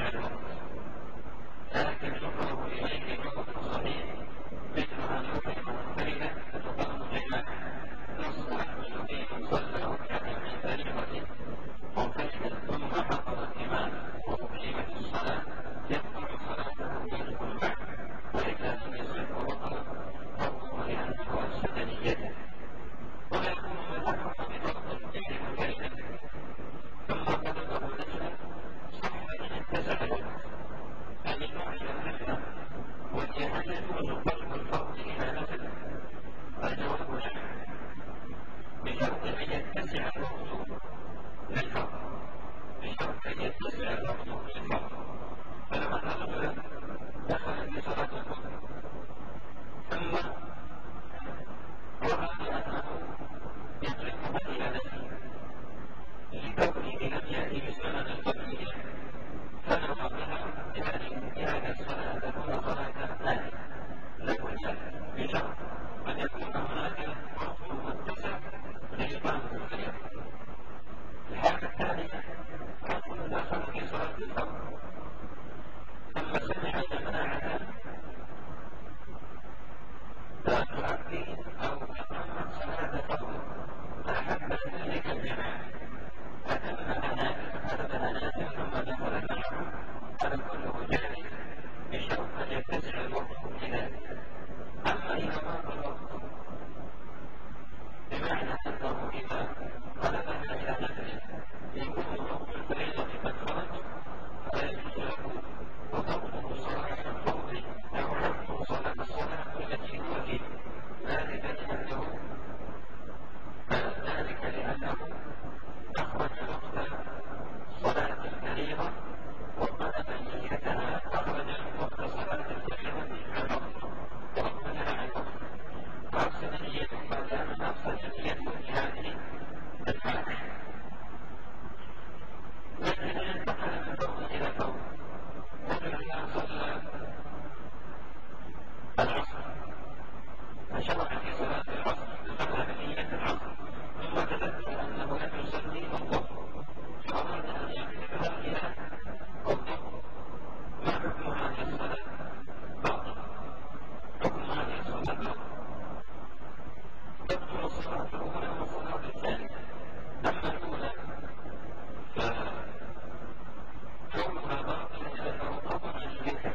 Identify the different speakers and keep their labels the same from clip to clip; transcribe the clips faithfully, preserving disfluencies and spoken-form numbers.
Speaker 1: الوقت، لكن يقرب إليه الوقت صحيح مثل أن يقيم منفردا فتقام جماعة نص الذي صلى ركعة من فريضة منفردا ثم حضر الإمام وأقيمت الصلاة يقطع صلاته ويدخل معه، وإذا لم يصح وقرأ فهو لأنه أفسد نيته. ويكون مذهبه بضبط الدين منفردا ثم قبضه نجلا صح إن اتسع الوقت أن يفعل النفل، وهي هل يجوز قلب الفرض إلى نفل؟ الجواب نعم، بشرط أن يتسع الوقت للفرض، بشرط أن يتسع الوقت للفرض. فلو أن رجلا دخل في صلاة الظهر ثم رأى أنه يتركها إلى نفسه لكونه لم يأتي بسنن القبلية فنوى بها لهذه الصلاة تكون صلاة نافلة له الجنة، بشرط أن يكون هناك وقت متسع لإقامة الفريضة. الحالة الثانية رجل دخل في صلاة الفرض ثم سمع جماعة لا تؤدي أو تقامت صلاة فرض فأحب ذلك الجماعة فتمها نافلة، هذا نافلة ثم دخل معه، هذا كله جائز بشرط أن يتسع الوقت لذلك. أما إذا ضاق الوقت بمعنى أنه إذا قلبها إلى نفل يكون وقت الفريضة قد خرج فلا يجوز له وضبطه صلاة الفرض أو حفظ صلاة الصلاة التي هو فيه، ذلك لأنه ذلك لأنه أخرج وقت صلاة الفريضة وقلب نيتها، أخرج وقت صلاة الفريضة عن وقته وربنا عن وقته وأفسد نيته، فكان أفسد نيته في هذه الحالة. لكن انتقل من فرض إلى فرض، رجل صلى العصر فشرع في صلاة العصر صلى بنية العصر ثم تذكر أنه لم يصلي الظهر فأراد أن يقلبها إلى الظهر، ما حكم هذه الصلاة؟ باطلة. حكم هذه الصلاة باطلة، تبطل الصلاة الأولى والصلاة الثانية. أما الأولى فكونها باطلة لأنه قطع نيتها،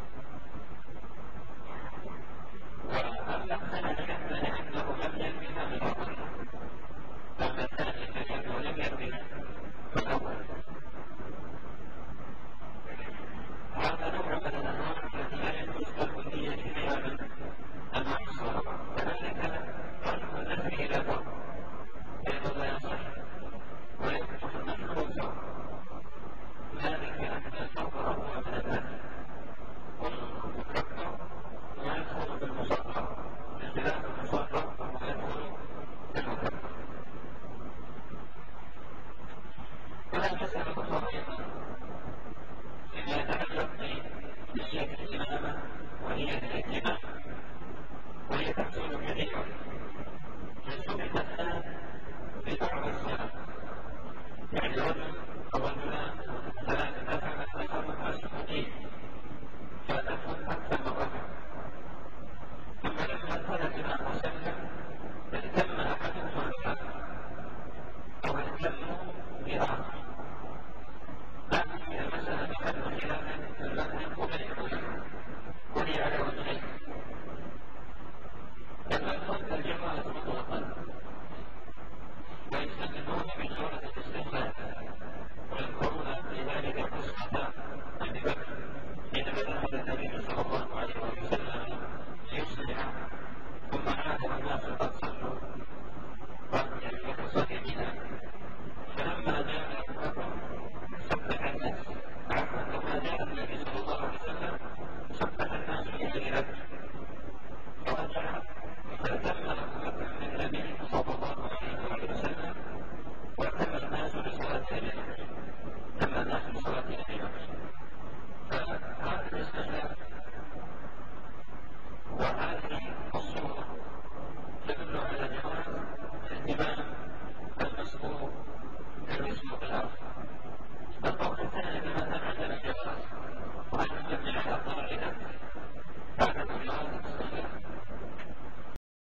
Speaker 1: وأما الثانية فلأنه لم ينبها من أولها، أما الثانية فلأنه لم ينبها من أولها. هذا نوع من الأنواع التي لا يجوز قلب النية فيها من أنواع الصلاة. كذلك قلب النفل إلى فرض أيضا لا يصح، ويكتب النفل والفرض، ذلك أن الفرض أقوى من النفل، والمكبر لا يدخل بالمصغر بخلاف المصغر فهو يدخل بالمكبر. ولا مسألة أخرى أيضا فيما يتعلق بنية الإمامة ونية الائتمام.